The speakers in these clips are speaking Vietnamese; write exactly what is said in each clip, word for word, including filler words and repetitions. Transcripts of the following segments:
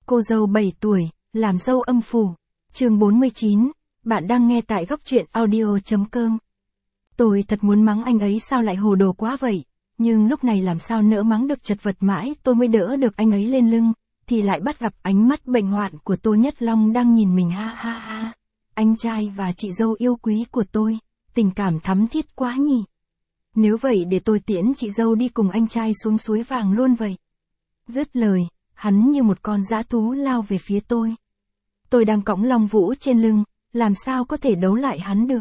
Cô dâu bảy tuổi, làm dâu âm phủ. Chương bốn mươi chín, bạn đang nghe tại góc truyện audio chấm com. Tôi thật muốn mắng anh ấy sao lại hồ đồ quá vậy, nhưng lúc này làm sao nỡ mắng được, chật vật mãi tôi mới đỡ được anh ấy lên lưng, thì lại bắt gặp ánh mắt bệnh hoạn của Tô Nhất Long đang nhìn mình, ha ha ha. Anh trai và chị dâu yêu quý của tôi, tình cảm thắm thiết quá nhỉ. Nếu vậy để tôi tiễn chị dâu đi cùng anh trai xuống suối vàng luôn vậy. Dứt lời, hắn như một con dã thú lao về phía tôi. Tôi đang cõng Long Vũ trên lưng, làm sao có thể đấu lại hắn được.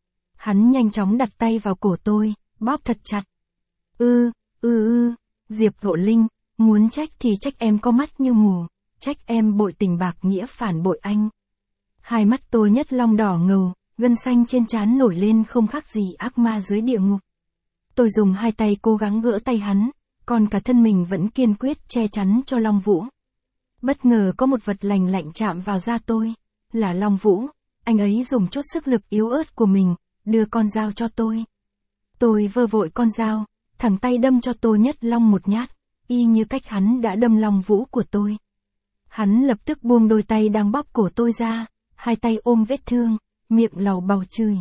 Hắn nhanh chóng đặt tay vào cổ tôi, bóp thật chặt. Ư, ư ư, Diệp Lộ Linh, muốn trách thì trách em có mắt như mù, trách em bội tình bạc nghĩa phản bội anh. Hai mắt Tô Nhất Long đỏ ngầu, gân xanh trên trán nổi lên không khác gì ác ma dưới địa ngục. Tôi dùng hai tay cố gắng gỡ tay hắn, còn cả thân mình vẫn kiên quyết che chắn cho Long Vũ. Bất ngờ có một vật lành lạnh chạm vào da tôi, là Long Vũ. Anh ấy dùng chút sức lực yếu ớt của mình, đưa con dao cho tôi. Tôi vơ vội con dao, thẳng tay đâm cho Tô Nhất Long một nhát, y như cách hắn đã đâm Long Vũ của tôi. Hắn lập tức buông đôi tay đang bóp cổ tôi ra, hai tay ôm vết thương, miệng lầu bầu chửi.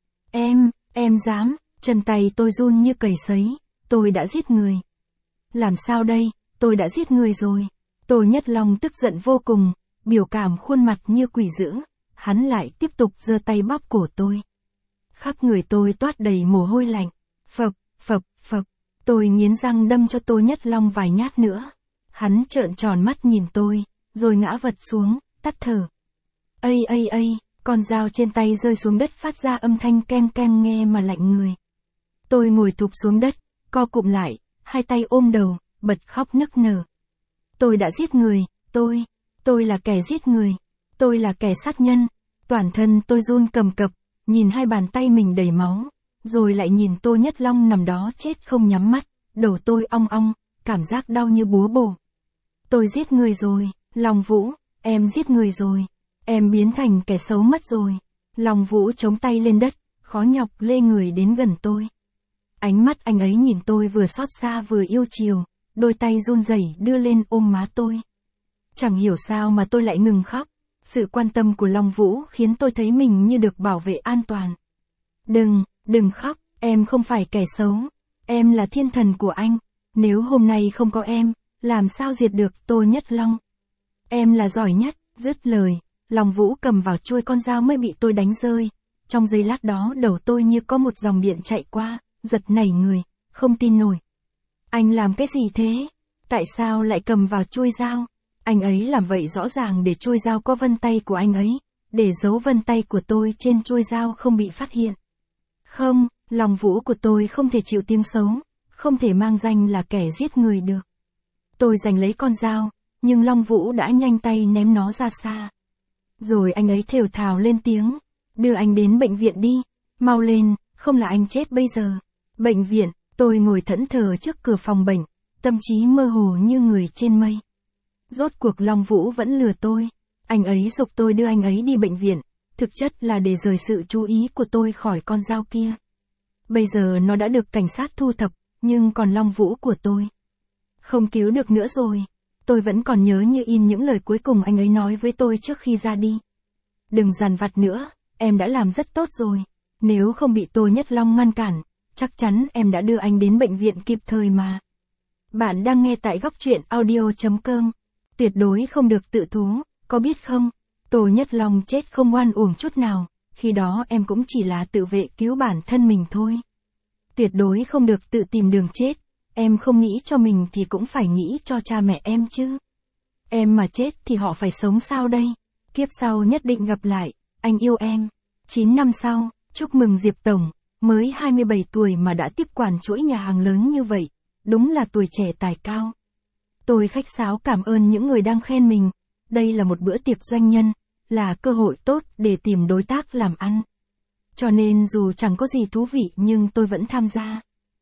Em, em dám, chân tay tôi run như cầy sấy, tôi đã giết người. Làm sao đây, tôi đã giết người rồi. Tô Nhất Long tức giận vô cùng, biểu cảm khuôn mặt như quỷ dữ, hắn lại tiếp tục giơ tay bóp cổ tôi. Khắp người tôi toát đầy mồ hôi lạnh, phập, phập, phập, tôi nghiến răng đâm cho Tô Nhất Long vài nhát nữa. Hắn trợn tròn mắt nhìn tôi, rồi ngã vật xuống, tắt thở. Ây ây ây, con dao trên tay rơi xuống đất phát ra âm thanh keng keng nghe mà lạnh người. Tôi ngồi thụp xuống đất, co cụm lại, hai tay ôm đầu, bật khóc nức nở. Tôi đã giết người, tôi, tôi là kẻ giết người, tôi là kẻ sát nhân. Toàn thân tôi run cầm cập, nhìn hai bàn tay mình đầy máu, rồi lại nhìn Tô Nhất Long nằm đó chết không nhắm mắt, đầu tôi ong ong, cảm giác đau như búa bổ. Tôi giết người rồi, Long Vũ, em giết người rồi, em biến thành kẻ xấu mất rồi. Long Vũ chống tay lên đất, khó nhọc lê người đến gần tôi. Ánh mắt anh ấy nhìn tôi vừa xót xa vừa yêu chiều, đôi tay run rẩy đưa lên ôm má tôi. Chẳng hiểu sao mà tôi lại ngừng khóc, sự quan tâm của Long Vũ khiến tôi thấy mình như được bảo vệ an toàn. Đừng, đừng khóc, em không phải kẻ xấu, em là thiên thần của anh, nếu hôm nay không có em, làm sao diệt được Tô Nhất Long. Em là giỏi nhất. Dứt lời, Long Vũ cầm vào chuôi con dao mới bị tôi đánh rơi. Trong giây lát đó đầu tôi như có một dòng điện chạy qua, giật nảy người, không tin nổi. Anh làm cái gì thế? Tại sao lại cầm vào chuôi dao? Anh ấy làm vậy rõ ràng để chuôi dao có vân tay của anh ấy, để dấu vân tay của tôi trên chuôi dao không bị phát hiện. Không, Long Vũ của tôi không thể chịu tiếng xấu, không thể mang danh là kẻ giết người được. Tôi giành lấy con dao, nhưng Long Vũ đã nhanh tay ném nó ra xa. Rồi anh ấy thều thào lên tiếng, đưa anh đến bệnh viện đi, mau lên, không là anh chết bây giờ. Bệnh viện, tôi ngồi thẫn thờ trước cửa phòng bệnh, tâm trí mơ hồ như người trên mây. Rốt cuộc Long Vũ vẫn lừa tôi, anh ấy giục tôi đưa anh ấy đi bệnh viện, thực chất là để rời sự chú ý của tôi khỏi con dao kia. Bây giờ nó đã được cảnh sát thu thập, nhưng còn Long Vũ của tôi không cứu được nữa rồi. Tôi vẫn còn nhớ như in những lời cuối cùng anh ấy nói với tôi trước khi ra đi. Đừng dằn vặt nữa, em đã làm rất tốt rồi. Nếu không bị Tô Nhất Long ngăn cản, chắc chắn em đã đưa anh đến bệnh viện kịp thời mà. Bạn đang nghe tại góc truyện audio chấm com. Tuyệt đối không được tự thú, có biết không? Tô Nhất Long chết không oan uổng chút nào, khi đó em cũng chỉ là tự vệ cứu bản thân mình thôi. Tuyệt đối không được tự tìm đường chết, em không nghĩ cho mình thì cũng phải nghĩ cho cha mẹ em chứ. Em mà chết thì họ phải sống sao đây? Kiếp sau nhất định gặp lại, anh yêu em. chín năm sau, chúc mừng Diệp Tổng, mới hai mươi bảy tuổi mà đã tiếp quản chuỗi nhà hàng lớn như vậy, đúng là tuổi trẻ tài cao. Tôi khách sáo cảm ơn những người đang khen mình, đây là một bữa tiệc doanh nhân, là cơ hội tốt để tìm đối tác làm ăn. Cho nên dù chẳng có gì thú vị nhưng tôi vẫn tham gia.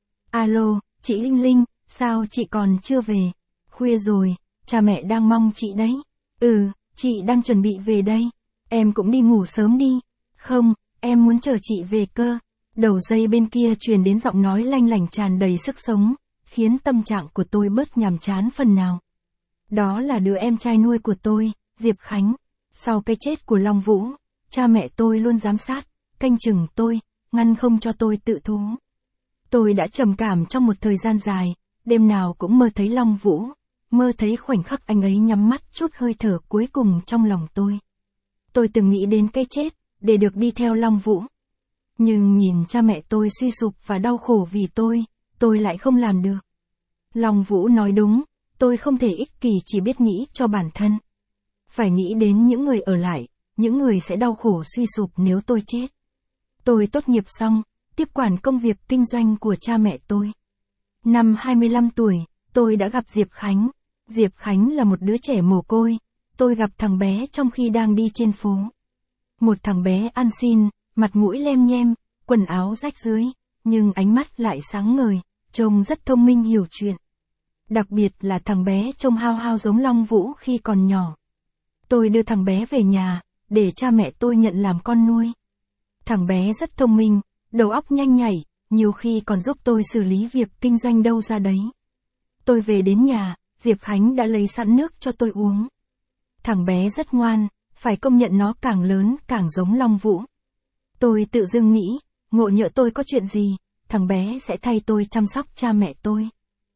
Alo, chị Linh Linh, sao chị còn chưa về? Khuya rồi, cha mẹ đang mong chị đấy. Ừ, chị đang chuẩn bị về đây. Em cũng đi ngủ sớm đi. Không, em muốn chờ chị về cơ. Đầu dây bên kia truyền đến giọng nói lanh lảnh tràn đầy sức sống, khiến tâm trạng của tôi bớt nhàm chán phần nào. Đó là đứa em trai nuôi của tôi, Diệp Khánh. Sau cái chết của Long Vũ, cha mẹ tôi luôn giám sát, canh chừng tôi, ngăn không cho tôi tự thú. Tôi đã trầm cảm trong một thời gian dài, đêm nào cũng mơ thấy Long Vũ, mơ thấy khoảnh khắc anh ấy nhắm mắt chút hơi thở cuối cùng trong lòng tôi. Tôi từng nghĩ đến cái chết, để được đi theo Long Vũ. Nhưng nhìn cha mẹ tôi suy sụp và đau khổ vì tôi, tôi lại không làm được. Long Vũ nói đúng, tôi không thể ích kỷ chỉ biết nghĩ cho bản thân. Phải nghĩ đến những người ở lại, những người sẽ đau khổ suy sụp nếu tôi chết. Tôi tốt nghiệp xong, tiếp quản công việc kinh doanh của cha mẹ tôi. Năm hai mươi lăm tuổi, tôi đã gặp Diệp Khánh. Diệp Khánh là một đứa trẻ mồ côi. Tôi gặp thằng bé trong khi đang đi trên phố. Một thằng bé ăn xin, mặt mũi lem nhem, quần áo rách rưới, nhưng ánh mắt lại sáng ngời, trông rất thông minh hiểu chuyện. Đặc biệt là thằng bé trông hao hao giống Long Vũ khi còn nhỏ. Tôi đưa thằng bé về nhà, để cha mẹ tôi nhận làm con nuôi. Thằng bé rất thông minh, đầu óc nhanh nhảy, nhiều khi còn giúp tôi xử lý việc kinh doanh đâu ra đấy. Tôi về đến nhà, Diệp Khánh đã lấy sẵn nước cho tôi uống. Thằng bé rất ngoan, phải công nhận nó càng lớn càng giống Long Vũ. Tôi tự dưng nghĩ, ngộ nhỡ tôi có chuyện gì, thằng bé sẽ thay tôi chăm sóc cha mẹ tôi.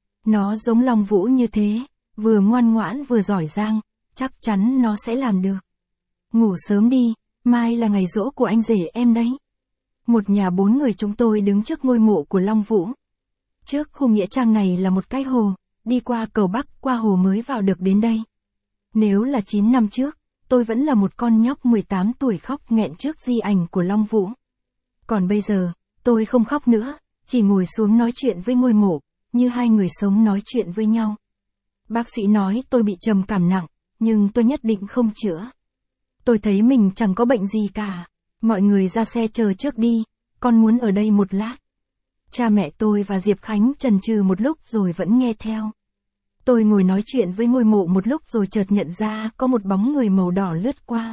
Nó giống Long Vũ như thế, vừa ngoan ngoãn vừa giỏi giang, chắc chắn nó sẽ làm được. Ngủ sớm đi, mai là ngày giỗ của anh rể em đấy. Một nhà bốn người chúng tôi đứng trước ngôi mộ của Long Vũ. Trước khu nghĩa trang này là một cái hồ, đi qua cầu Bắc qua hồ mới vào được đến đây. Nếu là chín năm trước, tôi vẫn là một con nhóc mười tám tuổi khóc nghẹn trước di ảnh của Long Vũ. Còn bây giờ, tôi không khóc nữa, chỉ ngồi xuống nói chuyện với ngôi mộ, như hai người sống nói chuyện với nhau. Bác sĩ nói tôi bị trầm cảm nặng, nhưng tôi nhất định không chữa. Tôi thấy mình chẳng có bệnh gì cả. Mọi người ra xe chờ trước đi, con muốn ở đây một lát. Cha mẹ tôi và Diệp Khánh chần chừ một lúc rồi vẫn nghe theo. Tôi ngồi nói chuyện với ngôi mộ một lúc rồi chợt nhận ra có một bóng người màu đỏ lướt qua.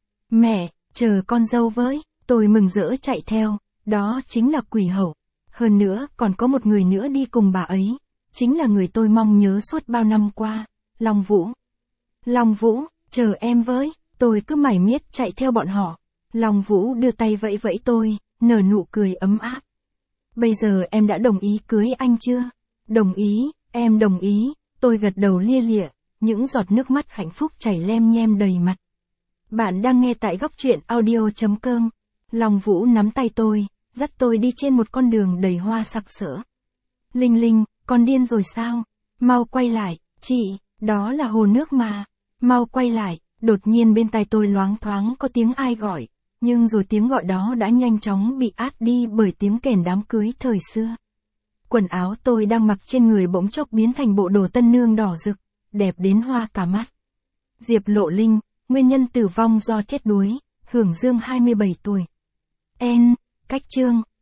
Mẹ, chờ con dâu với, tôi mừng rỡ chạy theo, đó chính là Quỷ Hậu. Hơn nữa còn có một người nữa đi cùng bà ấy, chính là người tôi mong nhớ suốt bao năm qua, Long Vũ. Long Vũ, chờ em với, tôi cứ mải miết chạy theo bọn họ. Long Vũ đưa tay vẫy vẫy tôi, nở nụ cười ấm áp. Bây giờ em đã đồng ý cưới anh chưa? Đồng ý, em đồng ý, tôi gật đầu lia lịa, những giọt nước mắt hạnh phúc chảy lem nhem đầy mặt. Bạn đang nghe tại góc truyện audio chấm com. Long Vũ nắm tay tôi, dắt tôi đi trên một con đường đầy hoa sặc sỡ. Linh Linh, con điên rồi sao? Mau quay lại, chị, đó là hồ nước mà. Mau quay lại, đột nhiên bên tai tôi loáng thoáng có tiếng ai gọi. Nhưng rồi tiếng gọi đó đã nhanh chóng bị át đi bởi tiếng kèn đám cưới thời xưa. Quần áo tôi đang mặc trên người bỗng chốc biến thành bộ đồ tân nương đỏ rực, đẹp đến hoa cả mắt. Diệp Lộ Linh, nguyên nhân tử vong do chết đuối, hưởng dương hai mươi bảy tuổi. En, cách chương.